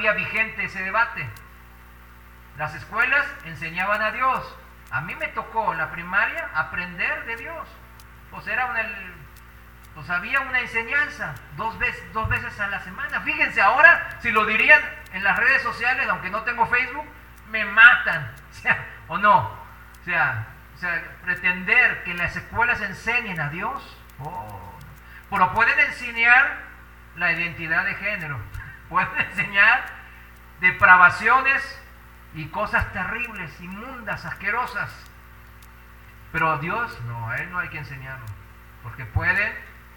vigente ese debate. Las escuelas enseñaban a Dios. A mí me tocó en la primaria aprender de Dios. Pues había una enseñanza dos veces a la semana. Fíjense, ahora si lo dirían en las redes sociales, aunque no tengo Facebook, me matan. ¿O no? O sea, pretender que las escuelas enseñen a Dios. Pero pueden enseñar la identidad de género. Pueden enseñar depravaciones y cosas terribles, inmundas, asquerosas. Pero a Dios, no, a Él no hay que enseñarlo. Porque pueden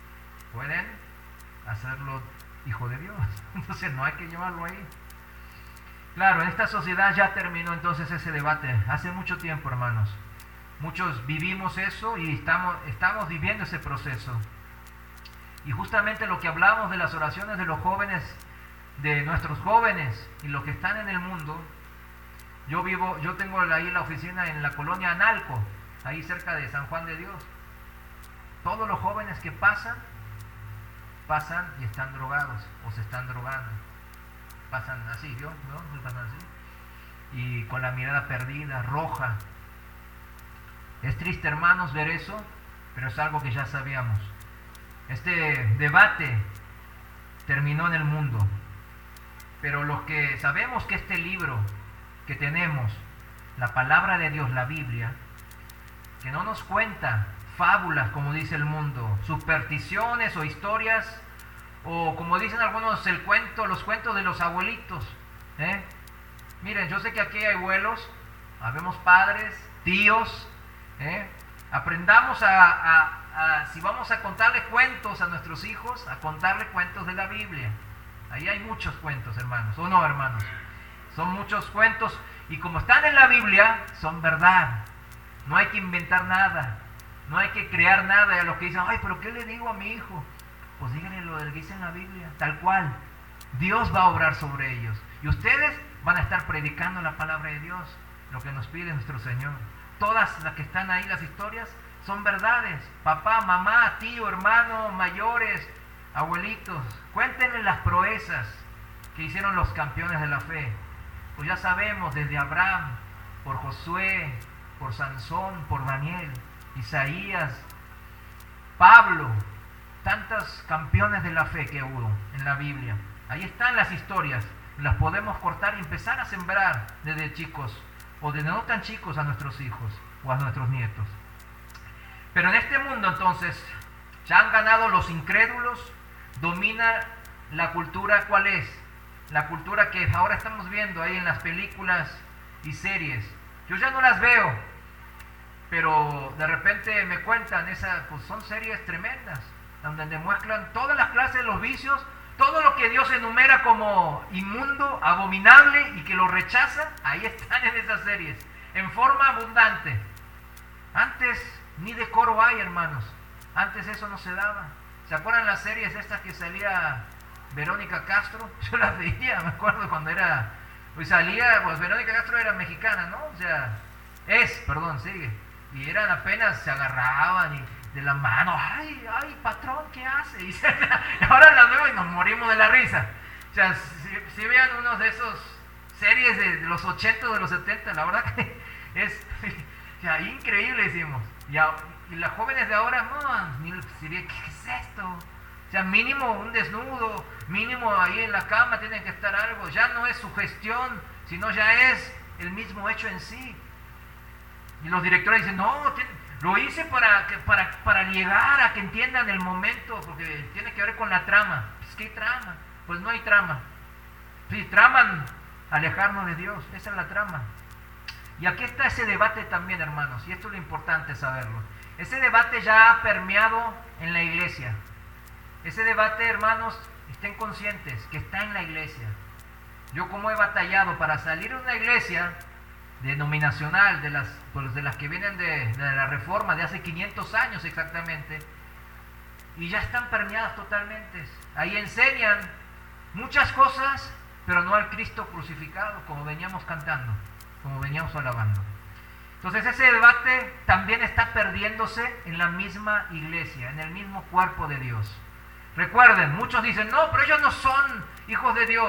hacerlo hijo de Dios. Entonces no hay que llevarlo ahí. Claro, en esta sociedad ya terminó entonces ese debate. Hace mucho tiempo, hermanos. Muchos vivimos eso y estamos viviendo ese proceso. Y justamente lo que hablamos de las oraciones de los jóvenes, de nuestros jóvenes y los que están en el mundo. Yo tengo ahí la oficina en la colonia Analco, ahí cerca de San Juan de Dios. Todos los jóvenes que pasan y están drogados o se están drogando. Pasan así, ¿no? Pasan así. Y con la mirada perdida, roja. Es triste, hermanos, ver eso, pero es algo que ya sabíamos. Este debate terminó en el mundo. Pero los que sabemos que este libro que tenemos, la palabra de Dios, la Biblia, que no nos cuenta fábulas, como dice el mundo, supersticiones o historias, o como dicen algunos, los cuentos de los abuelitos. Miren, yo sé que aquí hay abuelos, habemos padres, tíos. Aprendamos si vamos a contarle cuentos a nuestros hijos, a contarle cuentos de la Biblia. Ahí hay muchos cuentos, hermanos, ¿o no, hermanos? Son muchos cuentos y como están en la Biblia, son verdad. No hay que inventar nada, no hay que crear nada. Y a los que dicen, ay, pero ¿qué le digo a mi hijo? Pues díganle lo que dice en la Biblia, tal cual. Dios va a obrar sobre ellos. Y ustedes van a estar predicando la palabra de Dios, lo que nos pide nuestro Señor. Todas las que están ahí, las historias, son verdades. Papá, mamá, tío, hermano, mayores, abuelitos, cuéntenle las proezas que hicieron los campeones de la fe. Pues ya sabemos, desde Abraham, por Josué, por Sansón, por Daniel, Isaías, Pablo, tantos campeones de la fe que hubo en la Biblia. Ahí están las historias, las podemos cortar y empezar a sembrar desde chicos, o desde no tan chicos a nuestros hijos o a nuestros nietos. Pero en este mundo entonces, ya han ganado los incrédulos, domina la cultura. ¿Cuál es? La cultura que ahora estamos viendo ahí en las películas y series. Yo ya no las veo, pero de repente me cuentan, pues son series tremendas, donde demuestran todas las clases de los vicios, todo lo que Dios enumera como inmundo, abominable y que lo rechaza, ahí están en esas series, en forma abundante. Antes ni decoro hay, hermanos. Antes eso no se daba. ¿Se acuerdan las series estas que salía Verónica Castro? Yo las veía, me acuerdo cuando era... Pues salía, pues Verónica Castro era mexicana, ¿no? O sea, sigue. Y eran apenas, se agarraban y de la mano, ay, patrón, ¿qué hace? Y ahora las veo y nos morimos de la risa. O sea, si vean unos de esos series de los 80 o de los 70, la verdad que es ya, increíble, decimos. Y las jóvenes de ahora, ¿qué es esto? O sea, mínimo un desnudo, mínimo ahí en la cama tiene que estar algo. Ya no es sugestión, sino ya es el mismo hecho en sí. Y los directores dicen, no, lo hice para llegar a que entiendan el momento, porque tiene que ver con la trama. Pues, ¿qué trama? Pues no hay trama. Sí, traman alejarnos de Dios, esa es la trama. Y aquí está ese debate también, hermanos, y esto es lo importante saberlo. Ese debate ya ha permeado en la iglesia. Ese debate, hermanos, estén conscientes que está en la iglesia. Yo como he batallado para salir de una iglesia denominacional, de las que vienen de la Reforma de hace 500 años exactamente, y ya están permeadas totalmente. Ahí enseñan muchas cosas, pero no al Cristo crucificado, como veníamos cantando, como veníamos alabando. Entonces ese debate también está perdiéndose en la misma iglesia, en el mismo cuerpo de Dios. Recuerden, muchos dicen, no, pero ellos no son hijos de Dios.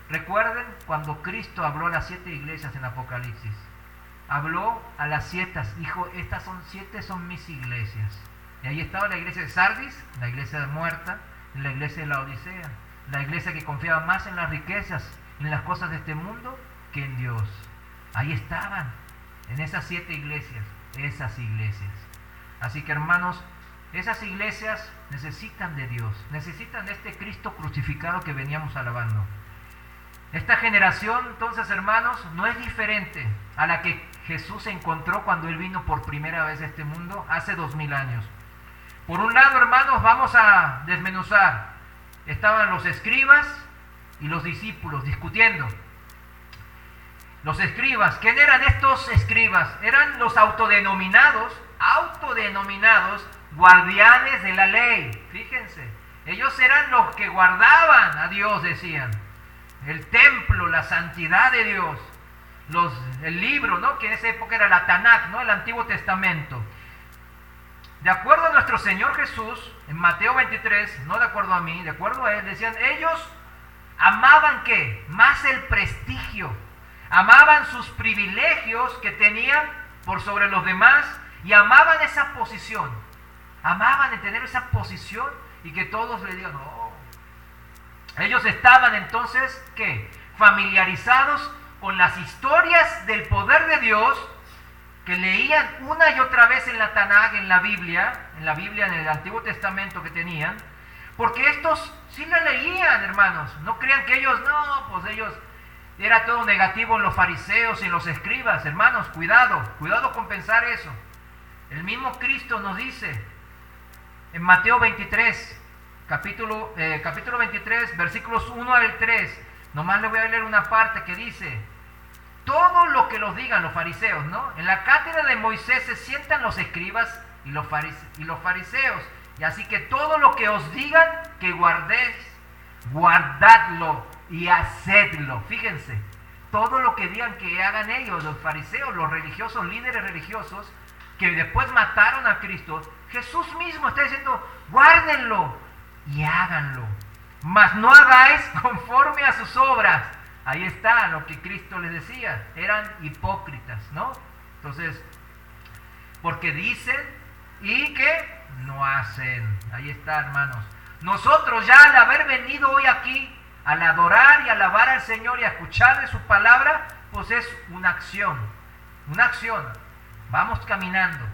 Recuerden cuando Cristo habló a las 7 iglesias en Apocalipsis. Habló a las 7, dijo, estas son 7, son mis iglesias. Y ahí estaba la iglesia de Sardis, la iglesia de muerta, la iglesia de la Odisea, la iglesia que confiaba más en las riquezas, en las cosas de este mundo, que en Dios. Ahí estaban, en esas 7 iglesias, esas iglesias. Así que hermanos, esas iglesias necesitan de Dios, necesitan de este Cristo crucificado que veníamos alabando. Esta generación, entonces, hermanos, no es diferente a la que Jesús encontró cuando Él vino por primera vez a este mundo hace 2000 años. Por un lado, hermanos, vamos a desmenuzar. Estaban los escribas y los discípulos discutiendo. Los escribas, ¿quién eran estos escribas? Eran los autodenominados guardianes de la ley. Fíjense, ellos eran los que guardaban a Dios, decían. El templo, la santidad de Dios, el libro, ¿no? Que en esa época era la Tanakh, ¿no? El Antiguo Testamento. De acuerdo a nuestro Señor Jesús, en Mateo 23, no de acuerdo a mí, de acuerdo a Él, decían, ellos amaban ¿qué? Más el prestigio, amaban sus privilegios que tenían por sobre los demás y amaban esa posición, amaban de tener esa posición y que todos le digan, oh. Ellos estaban entonces, ¿qué? Familiarizados con las historias del poder de Dios que leían una y otra vez en la Tanakh, en la Biblia, en el Antiguo Testamento que tenían, porque estos sí la leían, hermanos. No crean que ellos, no, pues ellos, era todo negativo en los fariseos y en los escribas. Hermanos, cuidado con pensar eso. El mismo Cristo nos dice en Mateo 23, capítulo 23, versículos 1 al 3, nomás le voy a leer una parte que dice, todo lo que los digan los fariseos, ¿no? En la cátedra de Moisés se sientan los escribas y los fariseos, y así que todo lo que os digan que guardéis, guardadlo y hacedlo. Fíjense, todo lo que digan que hagan ellos, los fariseos, los religiosos, líderes religiosos, que después mataron a Cristo, Jesús mismo está diciendo, guárdenlo y háganlo, mas no hagáis conforme a sus obras. Ahí está lo que Cristo les decía, eran hipócritas, ¿no? Entonces, porque dicen y que no hacen. Ahí está, hermanos. Nosotros ya al haber venido hoy aquí, al adorar y alabar al Señor y a escuchar de su palabra, pues es una acción, vamos caminando.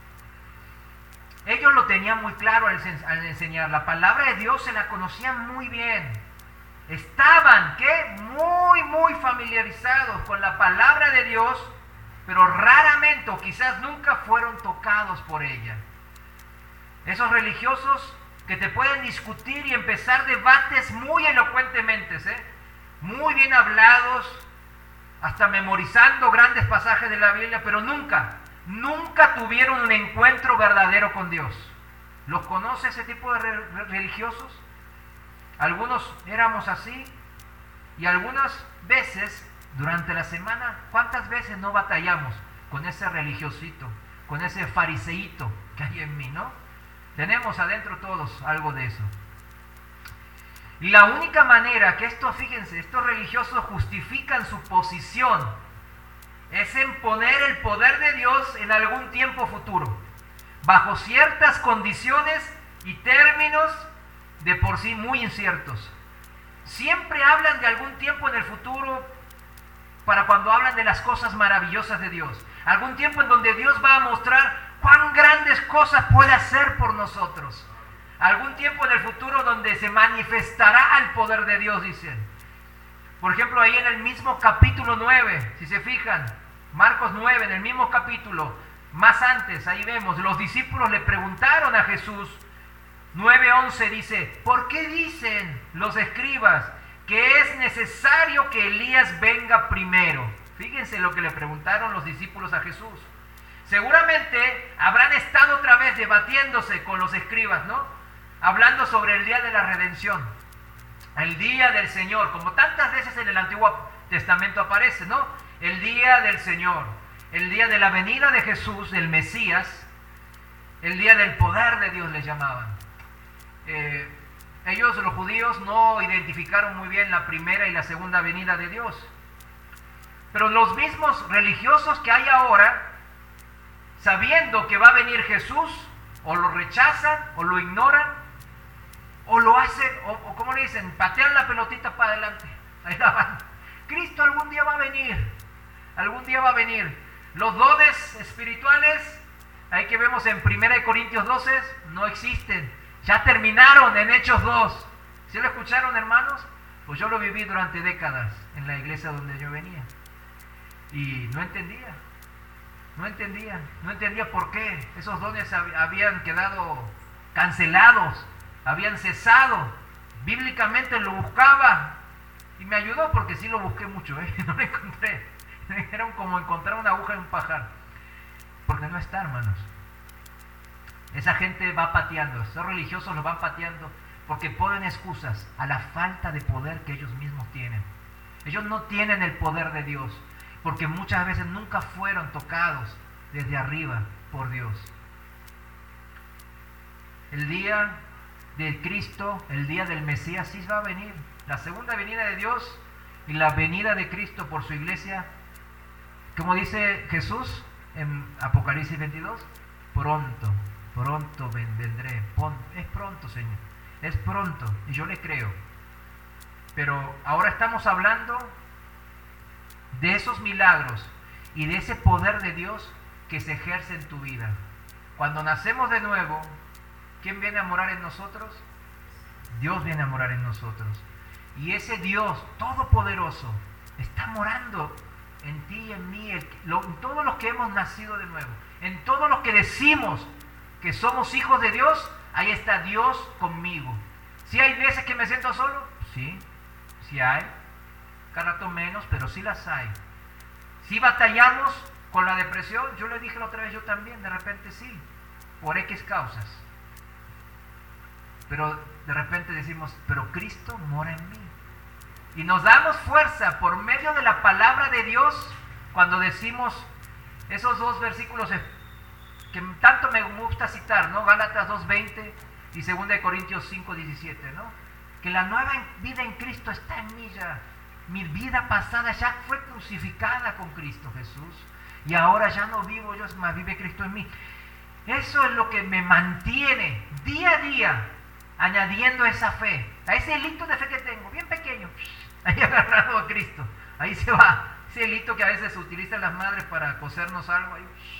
Ellos lo tenían muy claro al enseñar. La palabra de Dios se la conocían muy bien. Estaban, ¿qué? Muy familiarizados con la palabra de Dios, pero raramente o quizás nunca fueron tocados por ella. Esos religiosos que te pueden discutir y empezar debates muy elocuentemente, muy bien hablados, hasta memorizando grandes pasajes de la Biblia, pero nunca tuvieron un encuentro verdadero con Dios. ¿Los conoce ese tipo de religiosos? Algunos éramos así, y algunas veces durante la semana, ¿cuántas veces no batallamos con ese religiosito, con ese fariseíto que hay en mí, no? Tenemos adentro todos algo de eso. Y la única manera que estos religiosos justifican su posición es en poner el poder de Dios en algún tiempo futuro, bajo ciertas condiciones y términos de por sí muy inciertos. Siempre hablan de algún tiempo en el futuro para cuando hablan de las cosas maravillosas de Dios. Algún tiempo en donde Dios va a mostrar cuán grandes cosas puede hacer por nosotros. Algún tiempo en el futuro donde se manifestará el poder de Dios, dicen. Por ejemplo, ahí en el mismo capítulo 9, si se fijan, Marcos 9, en el mismo capítulo, más antes, ahí vemos, los discípulos le preguntaron a Jesús, 9:11 dice, ¿por qué dicen los escribas que es necesario que Elías venga primero? Fíjense lo que le preguntaron los discípulos a Jesús. Seguramente habrán estado otra vez debatiéndose con los escribas, ¿no? Hablando sobre el día de la redención, el día del Señor, como tantas veces en el Antiguo Testamento aparece, ¿no? El día del Señor, el día de la venida de Jesús, del Mesías, el día del poder de Dios le llamaban. ellos, los judíos, no identificaron muy bien la primera y la segunda venida de Dios. Pero los mismos religiosos que hay ahora, sabiendo que va a venir Jesús, o lo rechazan, o lo ignoran, o lo hacen, o como le dicen, patean la pelotita para adelante. Ahí la van. Cristo algún día va a venir. Algún día va a venir. Los dones espirituales, ahí que vemos en 1 Corintios 12, no existen. Ya terminaron en Hechos 2. ¿Sí lo escucharon, hermanos? Pues yo lo viví durante décadas en la iglesia donde yo venía. Y no entendía por qué esos dones habían quedado cancelados, habían cesado. Bíblicamente lo buscaba y me ayudó porque sí lo busqué mucho, no lo encontré. Era como encontrar una aguja en un pajar, porque no está, hermanos. Esa gente va pateando, esos religiosos los van pateando porque ponen excusas a la falta de poder que ellos mismos tienen. Ellos no tienen el poder de Dios, porque muchas veces nunca fueron tocados desde arriba por Dios. El día de Cristo, el día del Mesías, sí va a venir. La segunda venida de Dios y la venida de Cristo por su iglesia, como dice Jesús en Apocalipsis 22, pronto vendré. Es pronto, Señor, es pronto, y yo le creo. Pero ahora estamos hablando de esos milagros y de ese poder de Dios que se ejerce en tu vida. Cuando nacemos de nuevo, ¿quién viene a morar en nosotros? Dios viene a morar en nosotros. Y ese Dios todopoderoso está morando en ti y en mí, en todos los que hemos nacido de nuevo, en todos los que decimos que somos hijos de Dios. Ahí está Dios conmigo. ¿Sí hay veces que me siento solo? Sí hay. Cada rato menos, pero sí las hay. ¿Sí batallamos con la depresión? Yo le dije la otra vez, yo también, de repente sí, por X causas. Pero de repente decimos, pero Cristo mora en mí. Y nos damos fuerza por medio de la palabra de Dios cuando decimos esos dos versículos que tanto me gusta citar, ¿no? Gálatas 2:20 y 2 Corintios 5:17, ¿no? Que la nueva vida en Cristo está en mí ya. Mi vida pasada ya fue crucificada con Cristo Jesús. Y ahora ya no vivo yo, más vive Cristo en mí. Eso es lo que me mantiene día a día añadiendo esa fe, a ese hilito de fe que tengo, bien pequeño, ahí agarrado a Cristo. Ahí se va, ese hilito que a veces utilizan las madres para cosernos algo,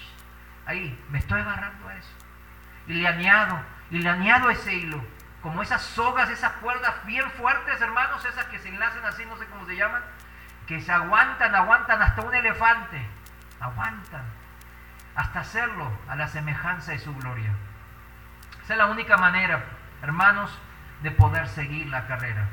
ahí me estoy agarrando a eso. Y le añado ese hilo, como esas sogas, esas cuerdas bien fuertes, hermanos, esas que se enlazan así, no sé cómo se llaman, que se aguantan hasta un elefante, aguantan hasta hacerlo a la semejanza de su gloria. Esa es la única manera, hermanos, de poder seguir la carrera.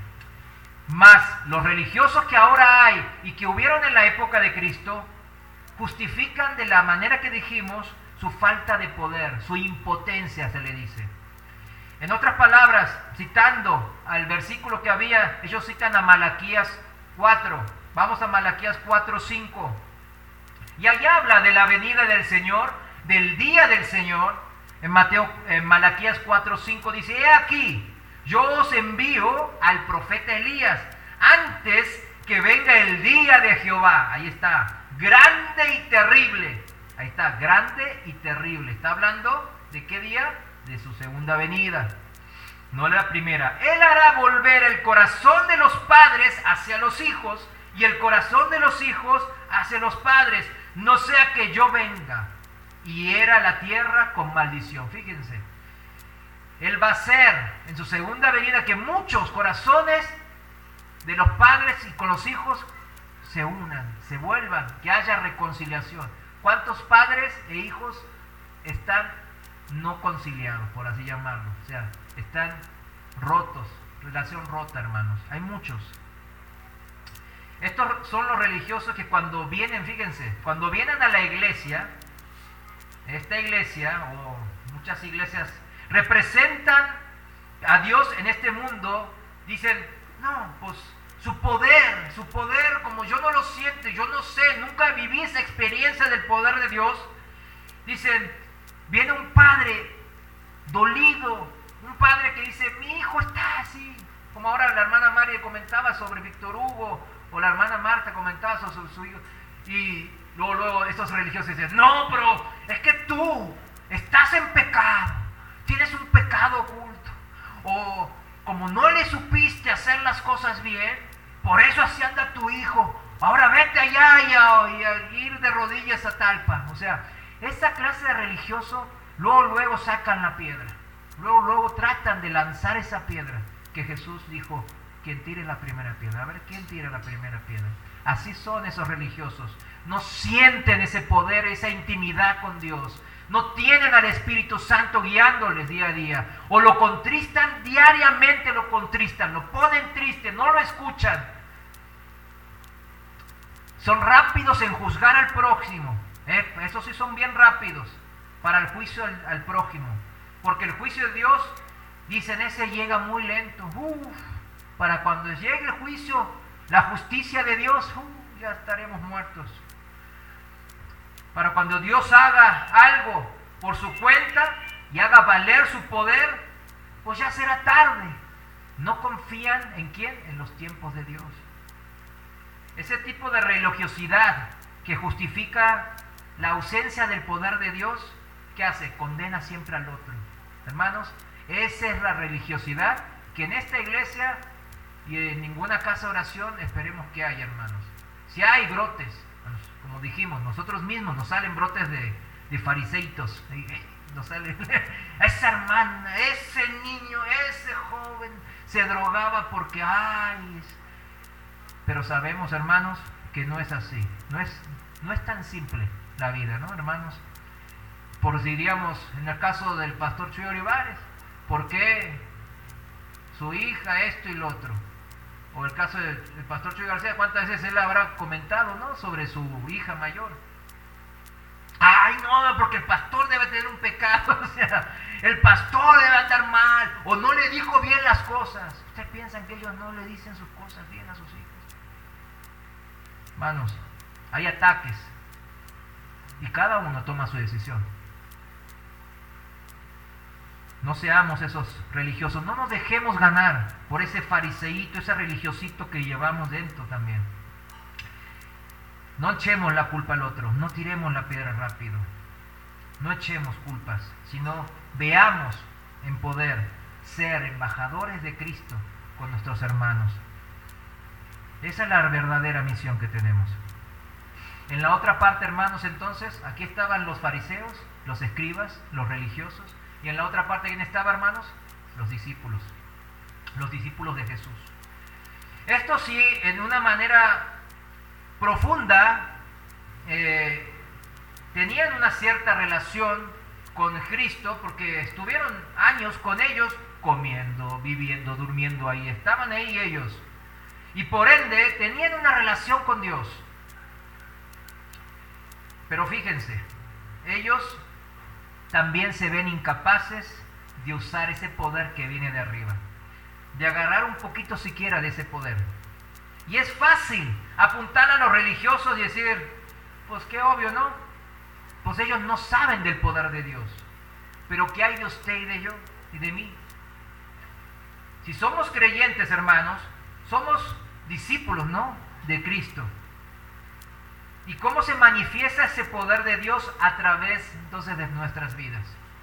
Más los religiosos que ahora hay y que hubieron en la época de Cristo, justifican de la manera que dijimos su falta de poder, su impotencia se le dice. En otras palabras, citando al versículo que había, ellos citan a Malaquías 4. Vamos a Malaquías 4:5. Y allá habla de la venida del Señor, del día del Señor. En Malaquías 4:5 dice, he aquí, yo os envío al profeta Elías, antes que venga el día de Jehová. Ahí está, grande y terrible. Ahí está, grande y terrible. Está hablando de qué día, de su segunda venida, no la primera. Él hará volver el corazón de los padres hacia los hijos y el corazón de los hijos hacia los padres, no sea que yo venga y hiera la tierra con maldición. Fíjense, Él va a hacer en su segunda venida que muchos corazones de los padres y con los hijos se unan, se vuelvan, que haya reconciliación. ¿Cuántos padres e hijos están no conciliados, por así llamarlo? O sea, están rotos, relación rota, hermanos. Hay muchos. Estos son los religiosos que cuando vienen, fíjense, cuando vienen a la iglesia, esta iglesia o muchas iglesias representan a Dios en este mundo, dicen, no, pues su poder, como yo no lo siento, yo no sé, nunca viví esa experiencia del poder de Dios. Dicen, viene un padre dolido, Un padre que dice, mi hijo está así. Como ahora la hermana María comentaba sobre Víctor Hugo, o la hermana Marta comentaba sobre su hijo. Y luego estos religiosos dicen, no, pero es que tú estás en pecado. Tienes un pecado oculto. O como no le supiste hacer las cosas bien, por eso así anda tu hijo. Ahora vete allá y a ir de rodillas a Talpa. O sea, esa clase de religioso luego sacan la piedra. Luego tratan de lanzar esa piedra que Jesús dijo, quien tire la primera piedra. A ver, ¿quién tira la primera piedra? Así son esos religiosos. No sienten ese poder, esa intimidad con Dios. No tienen al Espíritu Santo guiándoles día a día. O lo contristan, diariamente lo contristan, lo ponen triste, no lo escuchan. Son rápidos en juzgar al prójimo. Esos sí son bien rápidos para el juicio al prójimo. Porque el juicio de Dios, dicen, ese llega muy lento. Para cuando llegue el juicio, la justicia de Dios, ya estaremos muertos. Para cuando Dios haga algo por su cuenta y haga valer su poder, pues ya será tarde. No confían en quién, en los tiempos de Dios. Ese tipo de religiosidad que justifica la ausencia del poder de Dios, ¿qué hace? Condena siempre al otro. Hermanos, esa es la religiosidad que en esta iglesia y en ninguna casa de oración esperemos que haya, hermanos. Si hay brotes, como dijimos, nosotros mismos nos salen brotes de fariseitos. Nos sale esa hermana, ese niño, ese joven se drogaba porque pero sabemos, hermanos, que no es así. No es tan simple la vida, ¿no, hermanos? Por si diríamos, en el caso del pastor Chuy Olivares, ¿por qué su hija esto y lo otro? O el caso del pastor Chuy García, ¿cuántas veces él habrá comentado, ¿no?, sobre su hija mayor? No, porque el pastor debe tener un pecado, o sea, el pastor debe andar mal, o no le dijo bien las cosas. ¿Ustedes piensan que ellos no le dicen sus cosas bien a sus hijos? Hermanos, hay ataques, y cada uno toma su decisión. No seamos esos religiosos, no nos dejemos ganar por ese fariseíto, ese religiosito que llevamos dentro también. No echemos la culpa al otro, no tiremos la piedra rápido, no echemos culpas, sino veamos en poder ser embajadores de Cristo con nuestros hermanos. Esa es la verdadera misión que tenemos. En la otra parte, hermanos, entonces, aquí estaban los fariseos, los escribas, los religiosos. Y en la otra parte, ¿quién estaba, hermanos? Los discípulos de Jesús. Esto sí, en una manera profunda, tenían una cierta relación con Cristo, porque estuvieron años con ellos, comiendo, viviendo, durmiendo ahí, estaban ahí ellos. Y por ende, tenían una relación con Dios. Pero fíjense, ellos también se ven incapaces de usar ese poder que viene de arriba, de agarrar un poquito siquiera de ese poder. Y es fácil apuntar a los religiosos y decir, pues qué obvio, ¿no? Pues ellos no saben del poder de Dios. Pero ¿qué hay de usted y de yo y de mí? Si somos creyentes, hermanos, somos discípulos, ¿no?, de Cristo. ¿Y cómo se manifiesta ese poder de Dios? A través, entonces, de nuestras vidas.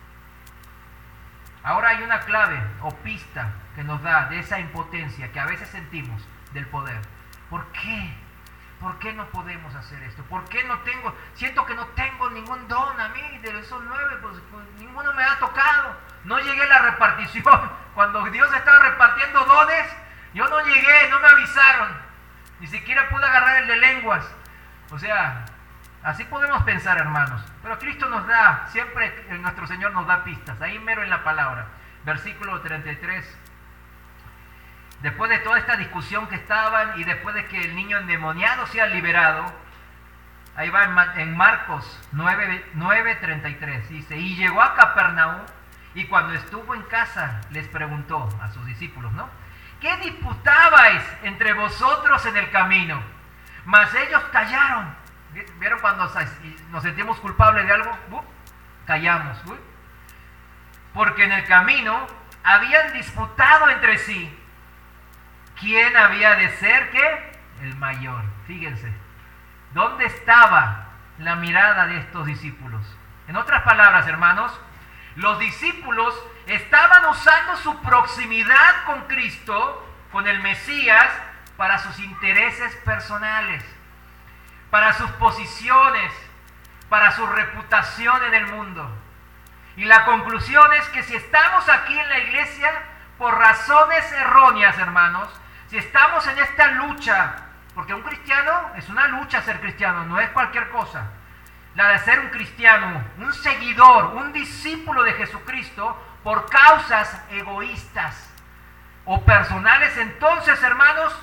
Ahora hay una clave o pista que nos da de esa impotencia que a veces sentimos del poder. ¿Por qué? ¿Por qué no podemos hacer esto? ¿Por qué no tengo? Siento que no tengo ningún don a mí, de esos 9, pues ninguno me ha tocado. No llegué a la repartición. Cuando Dios estaba repartiendo dones, yo no llegué, no me avisaron. Ni siquiera pude agarrar el de lenguas. O sea, así podemos pensar, hermanos. Pero Cristo nos da, siempre nuestro Señor nos da pistas. Ahí mero en la palabra. Versículo 33. Después de toda esta discusión que estaban y después de que el niño endemoniado sea liberado, ahí va en Marcos 9:33. Dice, y llegó a Capernaum y cuando estuvo en casa les preguntó a sus discípulos, ¿no?, ¿qué disputabais entre vosotros en el camino? Mas ellos callaron. ¿Vieron cuando nos sentimos culpables de algo? Callamos. Porque en el camino habían disputado entre sí quién había de ser, ¿qué? El mayor. Fíjense, ¿dónde estaba la mirada de estos discípulos? En otras palabras, hermanos, los discípulos estaban usando su proximidad con Cristo, con el Mesías, para sus intereses personales, para sus posiciones, para su reputación en el mundo. Y la conclusión es que si estamos aquí en la iglesia por razones erróneas, hermanos, si estamos en esta lucha, porque un cristiano es una lucha ser cristiano, no es cualquier cosa. La de ser un cristiano, un seguidor, un discípulo de Jesucristo por causas egoístas o personales, entonces, hermanos,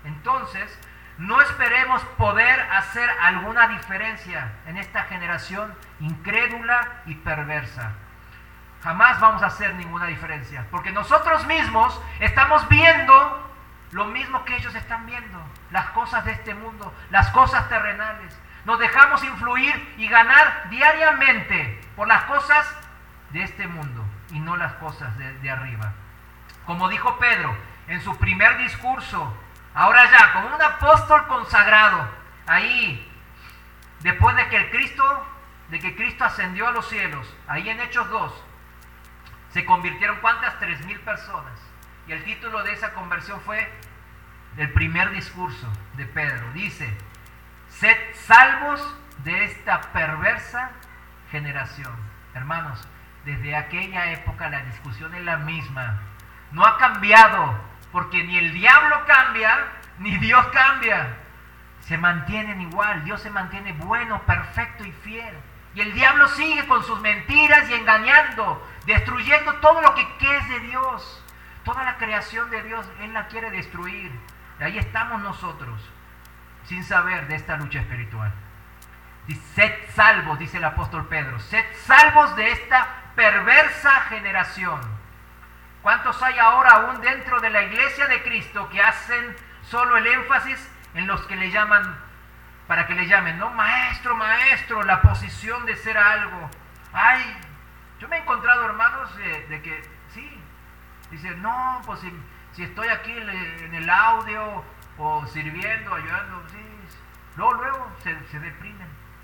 no esperemos poder hacer alguna diferencia en esta generación incrédula y perversa. Jamás vamos a hacer ninguna diferencia, porque nosotros mismos estamos viendo lo mismo que ellos están viendo, las cosas de este mundo, las cosas terrenales. Nos dejamos influir y ganar diariamente por las cosas de este mundo y no las cosas de arriba. Como dijo Pedro en su primer discurso, ahora ya como un apóstol consagrado, ahí, después de que Cristo ascendió a los cielos, ahí en Hechos 2, se convirtieron, ¿cuántas? 3,000 personas. Y el título de esa conversión fue el primer discurso de Pedro. Dice: sed salvos de esta perversa generación. Hermanos, desde aquella época la discusión es la misma. No ha cambiado, porque ni el diablo cambia, ni Dios cambia. Se mantienen igual. Dios se mantiene bueno, perfecto y fiel. Y el diablo sigue con sus mentiras y engañando, destruyendo todo lo que es de Dios. Toda la creación de Dios, Él la quiere destruir. Y ahí estamos nosotros, sin saber de esta lucha espiritual. Sed salvos, dice el apóstol Pedro, sed salvos de esta perversa generación. ¿Cuántos hay ahora aún dentro de la iglesia de Cristo que hacen solo el énfasis en los que le llaman, para que le llamen, ¿no? Maestro, maestro, la posición de ser algo. Ay, yo me he encontrado, hermanos, de que, sí, dice, no, pues si estoy aquí en el audio o sirviendo, ayudando, sí. Luego se deprimen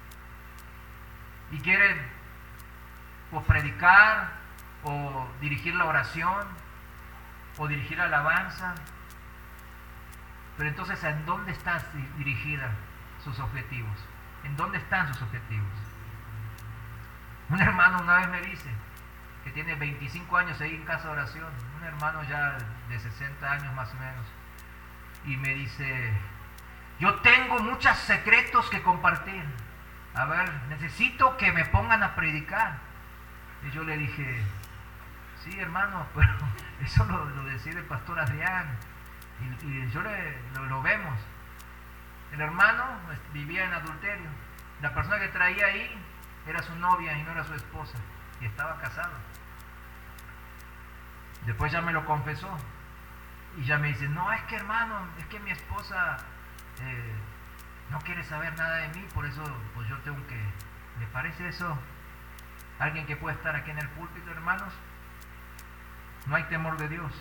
y quieren pues predicar o dirigir la oración o dirigir alabanza. Pero entonces, ¿en dónde están dirigidas sus objetivos? ¿En dónde están sus objetivos? Un hermano una vez me dice que tiene 25 años ahí en casa de oración, un hermano ya de 60 años más o menos, y me dice: yo tengo muchos secretos que compartir. A ver, necesito que me pongan a predicar. Y yo le dije: sí, hermano, pero eso lo decide el pastor Adrián. Y yo lo vemos. El hermano vivía en adulterio. La persona que traía ahí era su novia y no era su esposa. Y estaba casado. Después ya me lo confesó. Y ya me dice: no, es que hermano, es que mi esposa no quiere saber nada de mí, por eso pues yo tengo que... ¿Le parece eso? ¿Alguien que puede estar aquí en el púlpito, hermanos? No hay temor de Dios.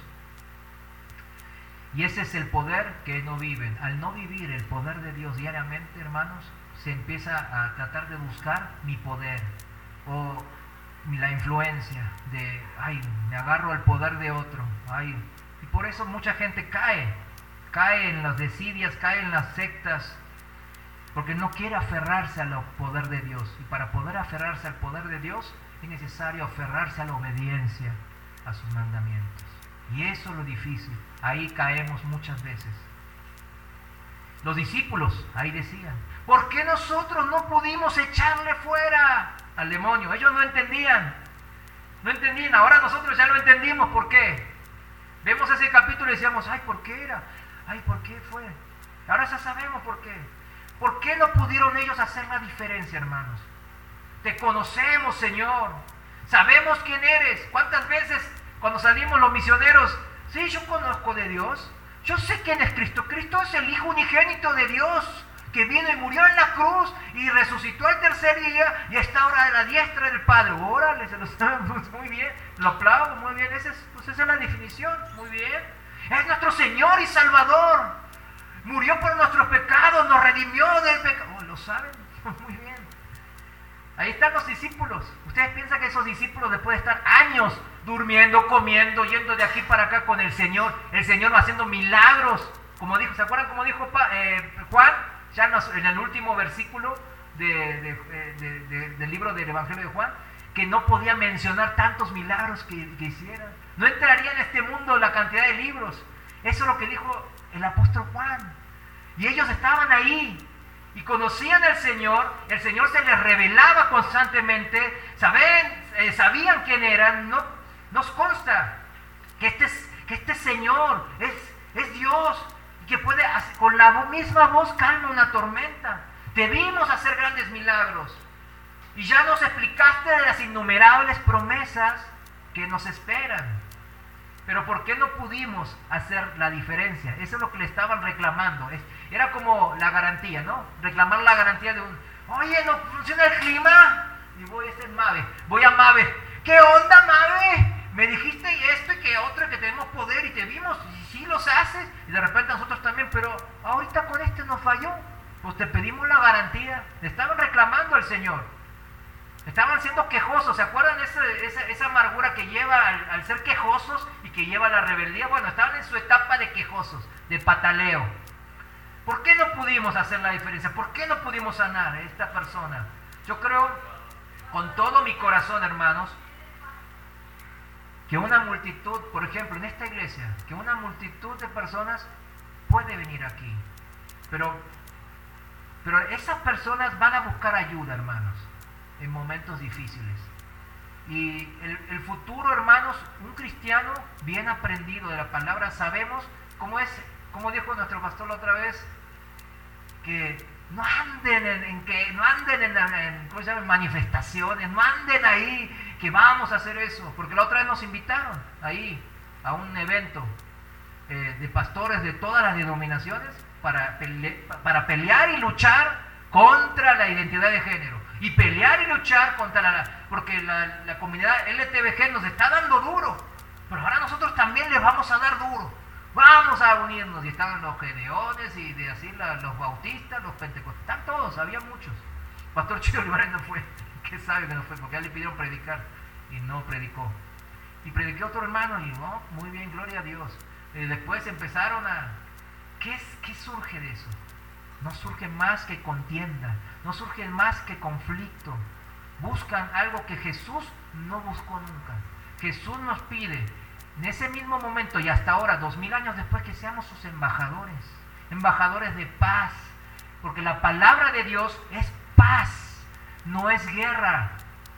Y ese es el poder que no viven. Al no vivir el poder de Dios diariamente, hermanos, se empieza a tratar de buscar mi poder o la influencia de, ay, me agarro al poder de otro, ay. Y por eso mucha gente cae en las desidias, cae en las sectas, porque no quiere aferrarse al poder de Dios. Y para poder aferrarse al poder de Dios es necesario aferrarse a la obediencia a sus mandamientos. Y eso es lo difícil. Ahí caemos muchas veces. Los discípulos ahí decían: ¿por qué nosotros no pudimos echarle fuera al demonio? Ellos no entendían. Ahora nosotros ya lo entendimos. ¿Por qué? Vemos ese capítulo y decíamos: ay, ¿por qué era? Ay, ¿por qué fue? Ahora ya sabemos por qué. ¿Por qué no pudieron ellos hacer la diferencia, hermanos? Te conocemos, Señor. Sabemos quién eres. ¿Cuántas veces cuando salimos los misioneros? Sí, yo conozco de Dios. Yo sé quién es Cristo. Cristo es el Hijo unigénito de Dios, que vino y murió en la cruz y resucitó al tercer día y está ahora a la diestra del Padre. Órale, se lo saben, pues muy bien, lo aplaudo, muy bien, esa es la definición, muy bien. Es nuestro Señor y Salvador. Murió por nuestros pecados, nos redimió del pecado. Oh, ¿lo saben? Muy bien. Ahí están los discípulos. ¿Ustedes piensan que esos discípulos, después de estar años durmiendo, comiendo, yendo de aquí para acá con el Señor haciendo milagros, como dijo, ¿se acuerdan cómo dijo Juan? Ya en el último versículo del libro del Evangelio de Juan, que no podía mencionar tantos milagros que hicieran. No entraría en este mundo la cantidad de libros. Eso es lo que dijo el apóstol Juan. Y ellos estaban ahí y conocían al Señor. El Señor se les revelaba constantemente. Sabían quién eran. No, nos consta que este Señor es Dios, y que puede, con la misma voz, calma una tormenta. Te vimos hacer grandes milagros y ya nos explicaste de las innumerables promesas que nos esperan. Pero ¿por qué no pudimos hacer la diferencia? Eso es lo que le estaban reclamando. Era como la garantía, ¿no? Reclamar la garantía de oye, no funciona el clima. Y voy a Mave. ¿Qué onda, Mave? Me dijiste esto y que otro, que tenemos poder y te vimos, y sí los haces. Y de repente nosotros también, pero ahorita con este nos falló. Pues te pedimos la garantía. Le estaban reclamando al Señor. Estaban siendo quejosos. ¿Se acuerdan esa amargura que lleva al ser quejosos y que lleva a la rebeldía? Bueno, estaban en su etapa de quejosos, de pataleo. ¿Por qué no pudimos hacer la diferencia? ¿Por qué no pudimos sanar a esta persona? Yo creo con todo mi corazón, hermanos, que una multitud, por ejemplo, en esta iglesia, que una multitud de personas puede venir aquí. Pero esas personas van a buscar ayuda, hermanos, en momentos difíciles. Y el futuro, hermanos, un cristiano bien aprendido de la palabra, sabemos cómo es, como dijo nuestro pastor la otra vez, que no anden en ¿cómo se llama? Manifestaciones, no anden ahí, que vamos a hacer eso, porque la otra vez nos invitaron ahí a un evento de pastores de todas las denominaciones para pelear y luchar contra la identidad de género, y pelear y luchar contra porque la comunidad LGTB nos está dando duro, pero ahora nosotros también les vamos a dar duro. Vamos a unirnos. Y estaban los gedeones y de así los bautistas, los pentecostales, están todos, había muchos. Pastor Chido Olivares no fue, que sabe que no fue, porque a él le pidieron predicar y no predicó. Y prediqué otro hermano y muy bien, gloria a Dios. Después empezaron ¿qué surge de eso? No surge más que contienda, no surge más que conflicto. Buscan algo que Jesús no buscó nunca. Jesús nos pide en ese mismo momento y hasta ahora, 2000 años después, que seamos sus embajadores de paz, porque la palabra de Dios es paz, no es guerra.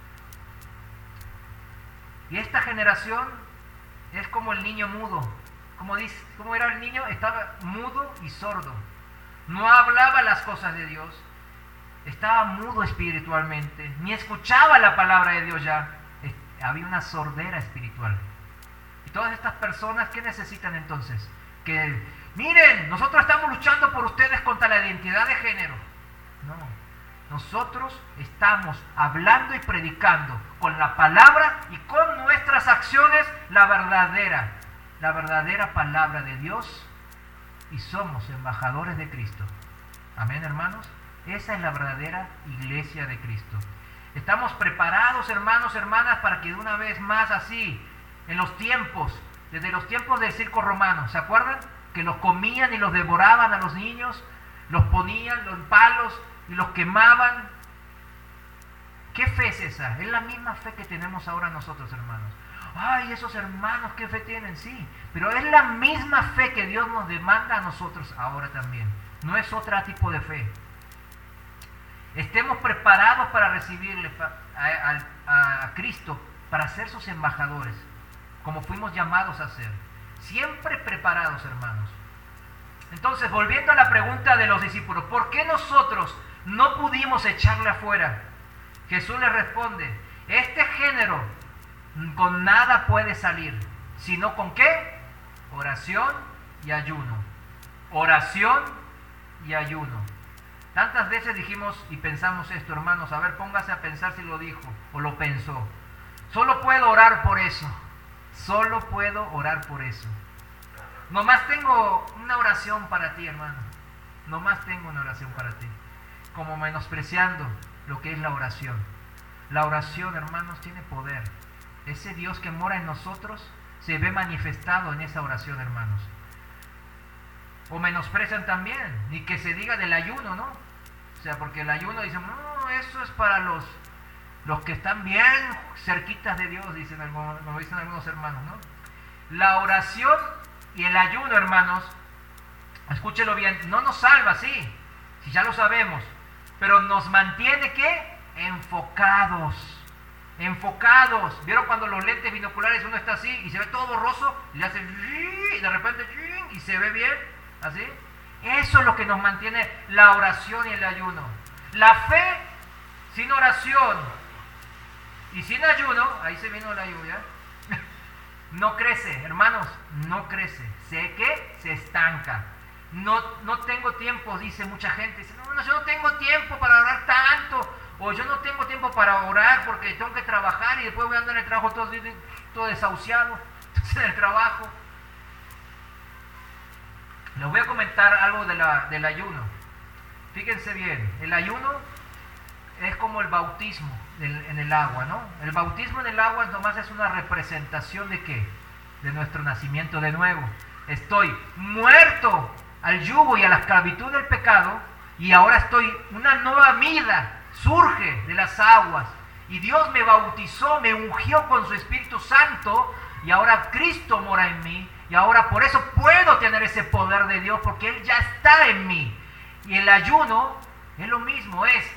Y esta generación es como el niño mudo. ¿Cómo era el niño? Estaba mudo y sordo. No hablaba las cosas de Dios. Estaba mudo espiritualmente. Ni escuchaba la palabra de Dios ya. Había una sordera espiritual. Y todas estas personas, ¿qué necesitan entonces? Que, miren, nosotros estamos luchando por ustedes contra la identidad de género. No, nosotros estamos hablando y predicando con la palabra y con nuestras acciones la verdadera palabra de Dios, y somos embajadores de Cristo. Amén, hermanos. Esa es la verdadera iglesia de Cristo. Estamos preparados, hermanos, hermanas, para que de una vez más así, en los tiempos, desde los tiempos del circo romano, ¿se acuerdan? Que los comían y los devoraban a los niños, los ponían los palos y los quemaban. ¿Qué fe es esa? Es la misma fe que tenemos ahora nosotros, hermanos. Ay, esos hermanos, ¿qué fe tienen? Sí, pero es la misma fe que Dios nos demanda a nosotros ahora también. No es otro tipo de fe. Estemos preparados para recibirle a Cristo, para ser sus embajadores, como fuimos llamados a ser. Siempre preparados, hermanos. Entonces, volviendo a la pregunta de los discípulos, ¿por qué nosotros no pudimos echarle afuera? Jesús les responde, este género con nada puede salir, sino ¿con qué? Oración y ayuno. Oración y ayuno. Tantas veces dijimos y pensamos esto, hermanos, a ver, póngase a pensar si lo dijo o lo pensó. Solo puedo orar por eso. Solo puedo orar por eso. Nomás tengo una oración para ti, hermano. Nomás tengo una oración para ti. Como menospreciando lo que es la oración. La oración, hermanos, tiene poder. Ese Dios que mora en nosotros se ve manifestado en esa oración, hermanos. O menosprecian también, ni que se diga del ayuno, ¿no? O sea, porque el ayuno dicen, no, eso es para los que están bien cerquitas de Dios, dicen como dicen algunos hermanos, ¿no? La oración y el ayuno, hermanos, escúchelo bien, no nos salva, sí, si ya lo sabemos, pero nos mantiene, ¿qué? Enfocados. ¿Vieron cuando los lentes binoculares uno está así y se ve todo borroso y le hace y de repente y se ve bien? ¿Así? Eso es lo que nos mantiene la oración y el ayuno. La fe sin oración y sin ayuno, ahí se vino la lluvia, no crece, hermanos, no crece. ¿Sé qué? Se estanca. No tengo tiempo, dice mucha gente. Dice, no, yo no tengo tiempo para orar tanto. O yo no tengo tiempo para orar porque tengo que trabajar y después voy a andar en el trabajo todo desahuciado en el trabajo. Les voy a comentar algo del ayuno. Fíjense bien, el ayuno es como el bautismo en el agua, ¿no? El bautismo en el agua nomás es una representación ¿de qué? De nuestro nacimiento de nuevo. Estoy muerto al yugo y a la esclavitud del pecado y ahora una nueva vida surge de las aguas. Y Dios me bautizó, me ungió con su Espíritu Santo y ahora Cristo mora en mí. Y ahora por eso puedo tener ese poder de Dios porque Él ya está en mí. Y el ayuno es lo mismo, es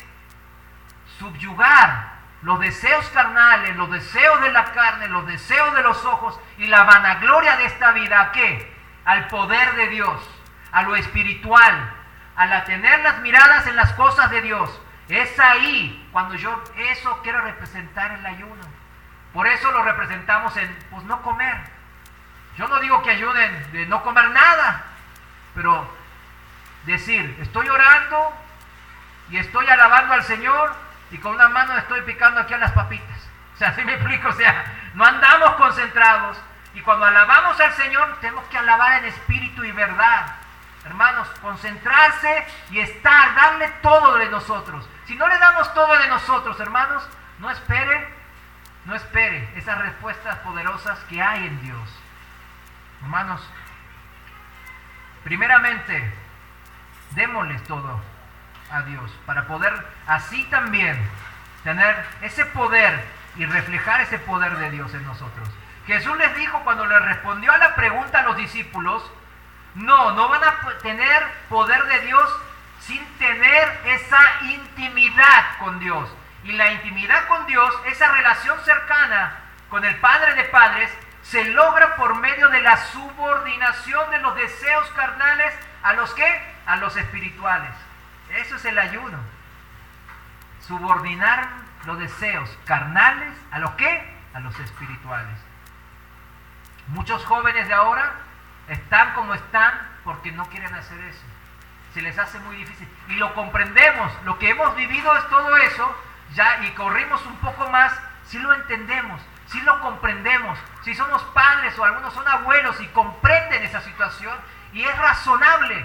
subyugar los deseos carnales, los deseos de la carne, los deseos de los ojos y la vanagloria de esta vida. ¿A qué? Al poder de Dios, a lo espiritual, a tener las miradas en las cosas de Dios. Es ahí cuando eso quiero representar el ayuno. Por eso lo representamos en no comer. Yo no digo que ayuden de no comer nada, pero decir, estoy orando y estoy alabando al Señor y con una mano estoy picando aquí a las papitas. O sea, ¿sí me explico? O sea, no andamos concentrados y cuando alabamos al Señor tenemos que alabar en espíritu y verdad. Hermanos, concentrarse y darle todo de nosotros. Si no le damos todo de nosotros, hermanos, no espere esas respuestas poderosas que hay en Dios. Hermanos, primeramente, démosles todo a Dios para poder así también tener ese poder y reflejar ese poder de Dios en nosotros. Jesús les dijo cuando le respondió a la pregunta a los discípulos, no van a tener poder de Dios sin tener esa intimidad con Dios. Y la intimidad con Dios, esa relación cercana con el Padre de Padres, se logra por medio de la subordinación de los deseos carnales a los ¿qué? A los espirituales. Eso es el ayuno. Subordinar los deseos carnales a los ¿qué? A los espirituales. Muchos jóvenes de ahora están como están porque no quieren hacer eso. Se les hace muy difícil. Y lo comprendemos. Lo que hemos vivido es todo eso. Y corrimos un poco más. Si lo entendemos. Si lo comprendemos. Si somos padres o algunos son abuelos y comprenden esa situación. Y es razonable.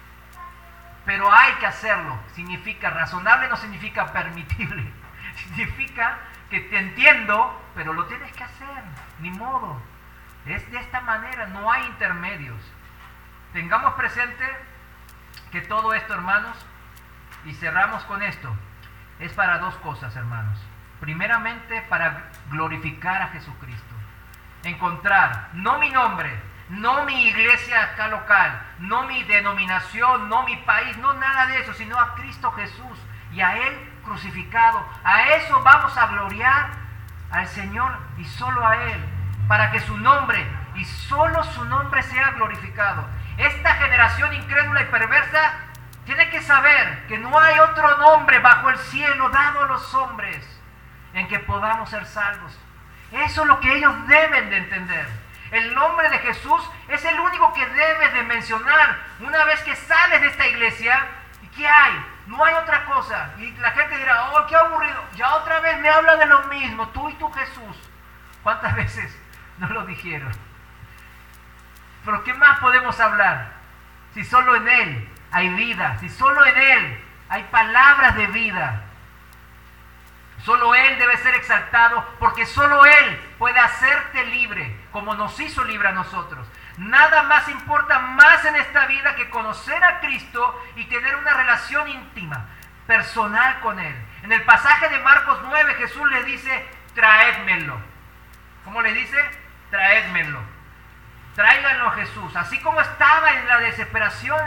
Pero hay que hacerlo. Razonable no significa permitible. Significa que te entiendo, pero lo tienes que hacer. Ni modo. Es de esta manera, no hay intermedios. Tengamos presente que todo esto, hermanos, y cerramos con esto, es para dos cosas, hermanos. Primeramente, para glorificar a Jesucristo. Encontrar, no mi nombre, no mi iglesia acá local, no mi denominación, no mi país, no nada de eso, sino a Cristo Jesús y a Él crucificado. A eso vamos a gloriar al Señor y solo a Él, para que su nombre y solo su nombre sea glorificado. Esta generación incrédula y perversa tiene que saber que no hay otro nombre bajo el cielo dado a los hombres en que podamos ser salvos. Eso es lo que ellos deben de entender. El nombre de Jesús es el único que debes de mencionar una vez que sales de esta iglesia. ¿Y qué hay? No hay otra cosa. Y la gente dirá, oh, qué aburrido. Ya otra vez me habla de lo mismo, tú y tu Jesús. ¿Cuántas veces nos lo dijeron? Pero ¿qué más podemos hablar? Si solo en Él hay vida, si solo en Él hay palabras de vida. Solo Él debe ser exaltado, porque solo Él puede hacerte libre, como nos hizo libre a nosotros. Nada más importa más en esta vida que conocer a Cristo y tener una relación íntima, personal con Él. En el pasaje de Marcos 9, Jesús le dice, traédmelo. ¿Cómo le dice? Traédmelo. Tráiganlo a Jesús. Así como estaba en la desesperación,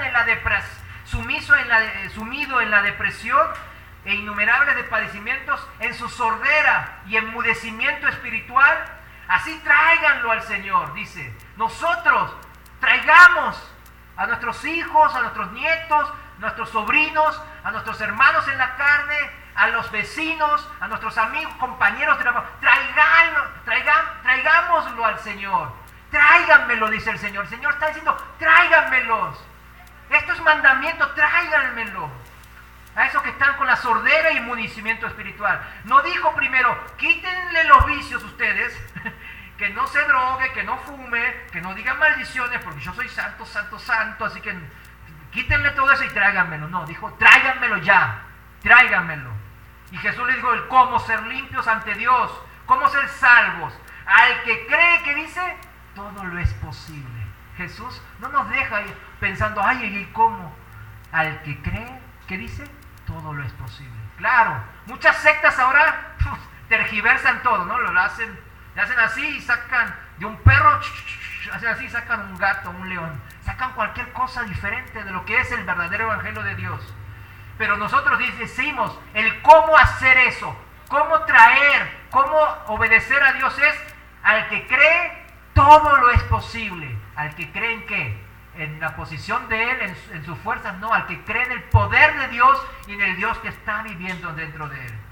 sumido en la depresión e innumerables de padecimientos, en su sordera y enmudecimiento espiritual, así tráiganlo al Señor, dice. Nosotros traigamos a nuestros hijos, a nuestros nietos, a nuestros sobrinos, a nuestros hermanos en la carne, a los vecinos, a nuestros amigos, compañeros de trabajo. Traigámoslo al Señor. Tráiganmelo, dice el Señor. El Señor está diciendo, tráiganmelos. Esto es mandamiento, tráiganmelo. A esos que están con la sordera y enmudecimiento espiritual. No dijo primero, quítenle los vicios ustedes, que no se drogue, que no fume, que no diga maldiciones, porque yo soy santo, santo, santo, así que quítenle todo eso y tráiganmelo. No, dijo, tráiganmelo ya, tráiganmelo. Y Jesús le dijo el cómo ser limpios ante Dios, cómo ser salvos. Al que cree, que dice, todo lo es posible. Jesús no nos deja ir pensando, ay, ¿y cómo? Al que cree, ¿qué dice? Todo lo es posible. Claro, muchas sectas ahora tergiversan todo, ¿no? Lo hacen así y sacan de un perro, hacen así y sacan un gato, un león. Sacan cualquier cosa diferente de lo que es el verdadero evangelio de Dios. Pero nosotros decimos, el cómo hacer eso, cómo traer, cómo obedecer a Dios es, al que cree, todo lo es posible. Al que cree en qué, en la posición de Él, en sus fuerzas, no, al que cree en el poder de Dios y en el Dios que está viviendo dentro de Él.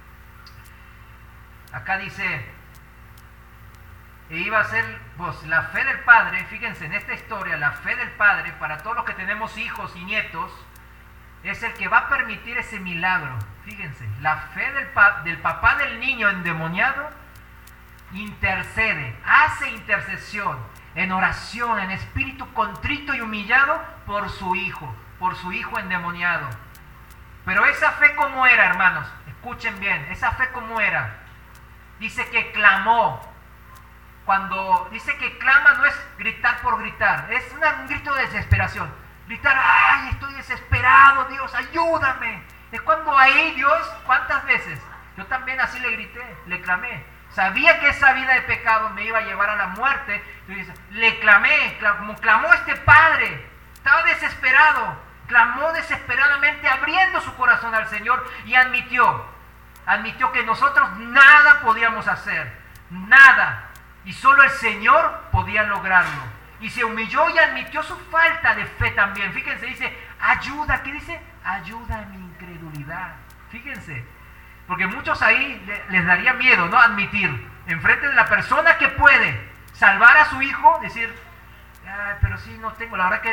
Acá dice, iba a ser pues, la fe del Padre, fíjense en esta historia, la fe del Padre, para todos los que tenemos hijos y nietos, es el que va a permitir ese milagro. Fíjense, la fe del papá del niño endemoniado intercede, hace intercesión, en oración, en espíritu contrito y humillado por su hijo endemoniado. Pero esa fe, ¿cómo era, hermanos? Escuchen bien, esa fe, ¿cómo era? Dice que clamó. Cuando dice que clama, no es gritar por gritar, es un grito de desesperación. Gritar, ay, estoy desesperado, Dios, ayúdame. Es cuando ahí Dios, ¿cuántas veces? Yo también así le grité, le clamé. Sabía que esa vida de pecado me iba a llevar a la muerte. Entonces, le clamé, como clamó este padre. Estaba desesperado. Clamó desesperadamente, abriendo su corazón al Señor y admitió que nosotros nada podíamos hacer. Nada. Y solo el Señor podía lograrlo. Y se humilló y admitió su falta de fe también. Fíjense, dice, ayuda. ¿Qué dice? Ayuda a mi incredulidad. Fíjense. Porque muchos ahí les daría miedo, ¿no? Admitir, enfrente de la persona que puede salvar a su hijo, decir, pero sí, no tengo, la verdad que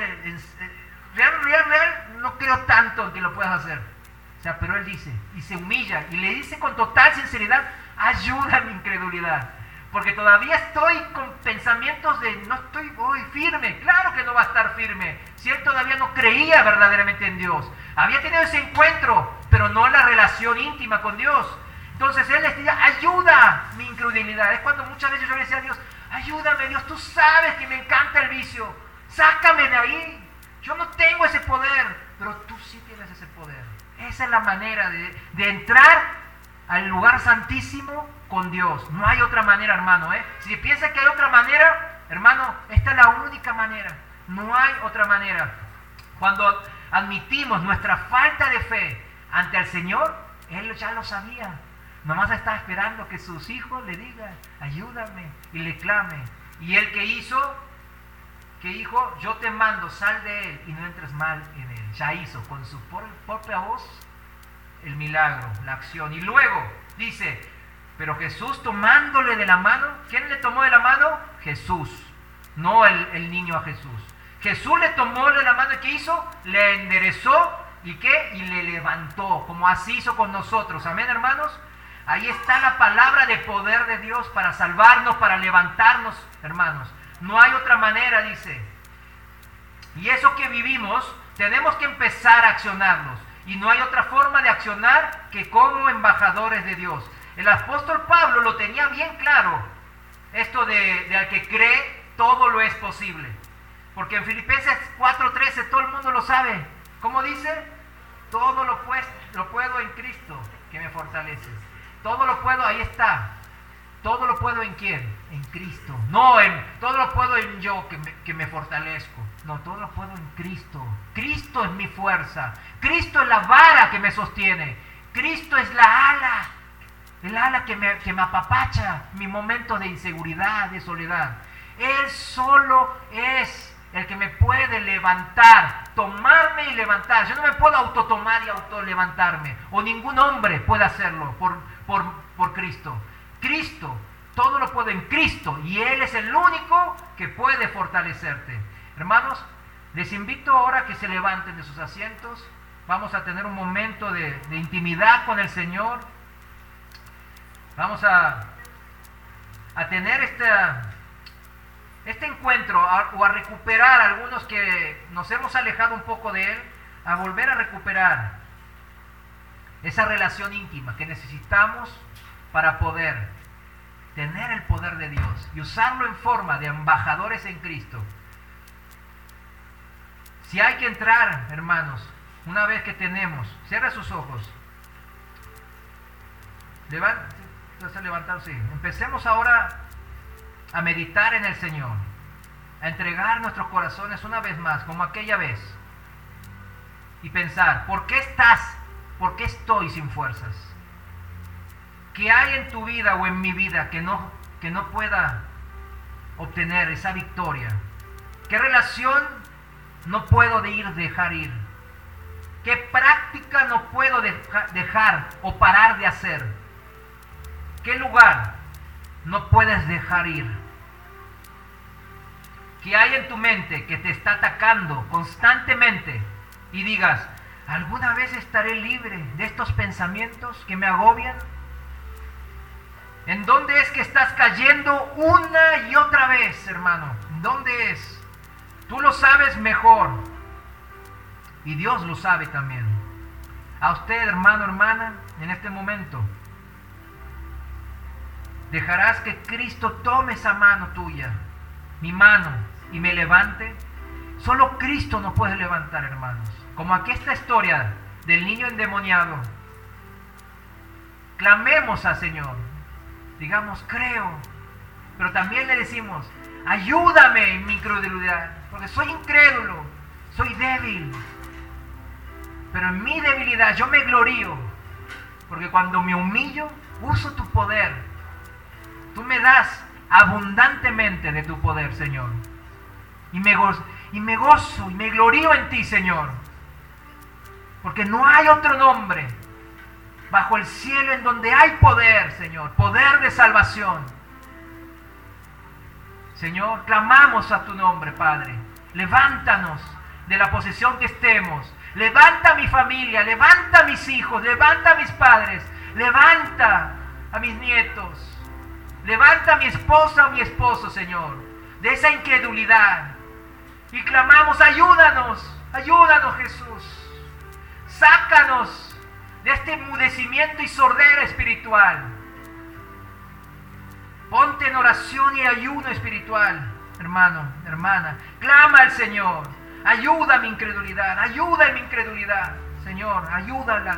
real, no creo tanto en que lo puedas hacer. O sea, pero él dice, y se humilla, y le dice con total sinceridad, ayuda a mi incredulidad. Porque todavía estoy con pensamientos de, no estoy hoy firme. Claro que no va a estar firme. Si él todavía no creía verdaderamente en Dios. Había tenido ese encuentro, pero no la relación íntima con Dios. Entonces él les decía, ayuda mi incredulidad. Es cuando muchas veces yo le decía a Dios, ayúdame Dios, tú sabes que me encanta el vicio. Sácame de ahí. Yo no tengo ese poder, pero tú sí tienes ese poder. Esa es la manera de entrar al lugar santísimo con Dios. No hay otra manera, hermano. Si piensa que hay otra manera, hermano, esta es la única manera. No hay otra manera. Cuando admitimos nuestra falta de fe ante el Señor, Él ya lo sabía. Nomás está esperando que sus hijos le digan, ayúdame, y le clame. Y Él que hizo, que dijo, yo te mando, sal de él y no entres mal en él. Ya hizo con su propia voz el milagro, la acción. Y luego dice, pero Jesús tomándole de la mano, ¿quién le tomó de la mano? Jesús, no el niño a Jesús. Jesús le tomó de la mano y ¿qué hizo? Le enderezó ¿Y qué? Y le levantó, como así hizo con nosotros. Amén, hermanos. Ahí está la palabra de poder de Dios para salvarnos, para levantarnos, hermanos. No hay otra manera, dice. Y eso que vivimos, tenemos que empezar a accionarlos. Y no hay otra forma de accionar que como embajadores de Dios. El apóstol Pablo lo tenía bien claro. Esto de al que cree, todo lo es posible. Porque en Filipenses 4:13 todo el mundo lo sabe. ¿Cómo dice? Todo lo puedo en Cristo que me fortalece. Todo lo puedo, ahí está. Todo lo puedo en quién? En Cristo. No todo lo puedo en yo que me fortalezco. No, todo lo puedo en Cristo. Cristo es mi fuerza. Cristo es la vara que me sostiene. Cristo es la ala. El ala que me apapacha mi momento de inseguridad, de soledad. Él solo es el que me puede levantar, tomarme y levantar. Yo no me puedo autotomar y autolevantarme. O ningún hombre puede hacerlo por Cristo. Cristo, todo lo puede en Cristo. Y Él es el único que puede fortalecerte. Hermanos, les invito ahora a que se levanten de sus asientos. Vamos a tener un momento de intimidad con el Señor. Vamos a tener este encuentro o a recuperar a algunos que nos hemos alejado un poco de Él, a volver a recuperar esa relación íntima que necesitamos para poder tener el poder de Dios y usarlo en forma de embajadores en Cristo. Si hay que entrar, hermanos, una vez que tenemos, cierra sus ojos, empecemos ahora a meditar en el Señor, a entregar nuestros corazones una vez más, como aquella vez, y pensar, ¿por qué estoy sin fuerzas? ¿Qué hay en tu vida o en mi vida que no pueda obtener esa victoria? ¿Qué relación no puedo dejar ir? ¿Qué práctica no puedo dejar o parar de hacer? ¿Qué lugar no puedes dejar ir? ¿Qué hay en tu mente que te está atacando constantemente? Y digas, ¿alguna vez estaré libre de estos pensamientos que me agobian? ¿En dónde es que estás cayendo una y otra vez, hermano? ¿Dónde es? Tú lo sabes mejor. Y Dios lo sabe también. A usted, hermano, hermana, en este momento, ¿dejarás que Cristo tome esa mano tuya, mi mano, y me levante? Solo Cristo nos puede levantar, hermanos. Como aquí esta historia del niño endemoniado. Clamemos al Señor. Digamos, creo. Pero también le decimos, ayúdame en mi incredulidad. Porque soy incrédulo, soy débil. Pero en mi debilidad yo me glorío. Porque cuando me humillo, uso tu poder. Tú me das abundantemente de tu poder, Señor. Y me gozo y me glorío en ti, Señor. Porque no hay otro nombre bajo el cielo en donde hay poder, Señor. Poder de salvación. Señor, clamamos a tu nombre, Padre. Levántanos de la posición que estemos. Levanta a mi familia, levanta a mis hijos, levanta a mis padres, levanta a mis nietos. Levanta a mi esposa o mi esposo, Señor, de esa incredulidad. Y clamamos, ayúdanos, ayúdanos, Jesús. Sácanos de este enmudecimiento y sordera espiritual. Ponte en oración y ayuno espiritual, hermano, hermana. Clama al Señor. Ayuda a mi incredulidad, ayuda en mi incredulidad. Señor, ayúdala.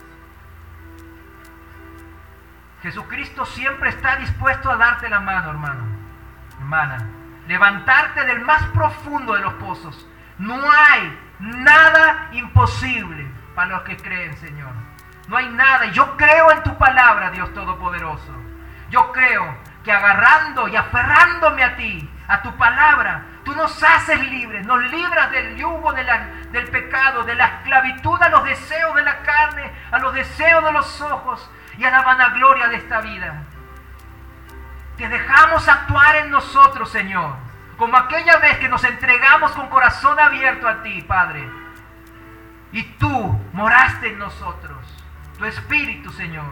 Jesucristo siempre está dispuesto a darte la mano, hermano, hermana. Levantarte del más profundo de los pozos. No hay nada imposible para los que creen, Señor. No hay nada. Y yo creo en tu palabra, Dios Todopoderoso. Yo creo que agarrando y aferrándome a ti, a tu palabra, tú nos haces libres, nos libras del yugo del pecado, de la esclavitud a los deseos de la carne, a los deseos de los ojos y a la vanagloria de esta vida. Te dejamos actuar en nosotros, Señor, como aquella vez que nos entregamos con corazón abierto a ti, Padre. y tú moraste en nosotros, tu Espíritu, Señor.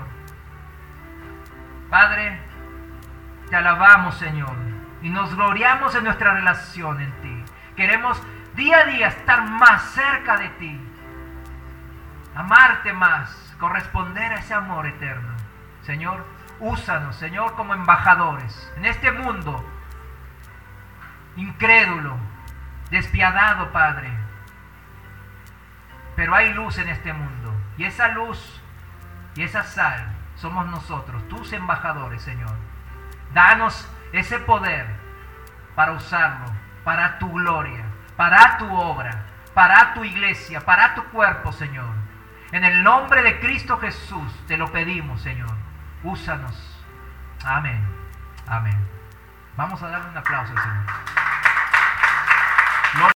Padre, te alabamos, Señor, y nos gloriamos en nuestra relación en ti. Queremos día a día estar más cerca de ti, amarte más, corresponder a ese amor eterno. Señor, úsanos, Señor, como embajadores en este mundo incrédulo, despiadado, Padre. Pero hay luz en este mundo, y esa luz y esa sal somos nosotros, tus embajadores, Señor. Danos ese poder para usarlo, para tu gloria, para tu obra, para tu iglesia, para tu cuerpo, Señor. En el nombre de Cristo Jesús te lo pedimos, Señor. Úsanos. Amén. Amén. Vamos a darle un aplauso al Señor.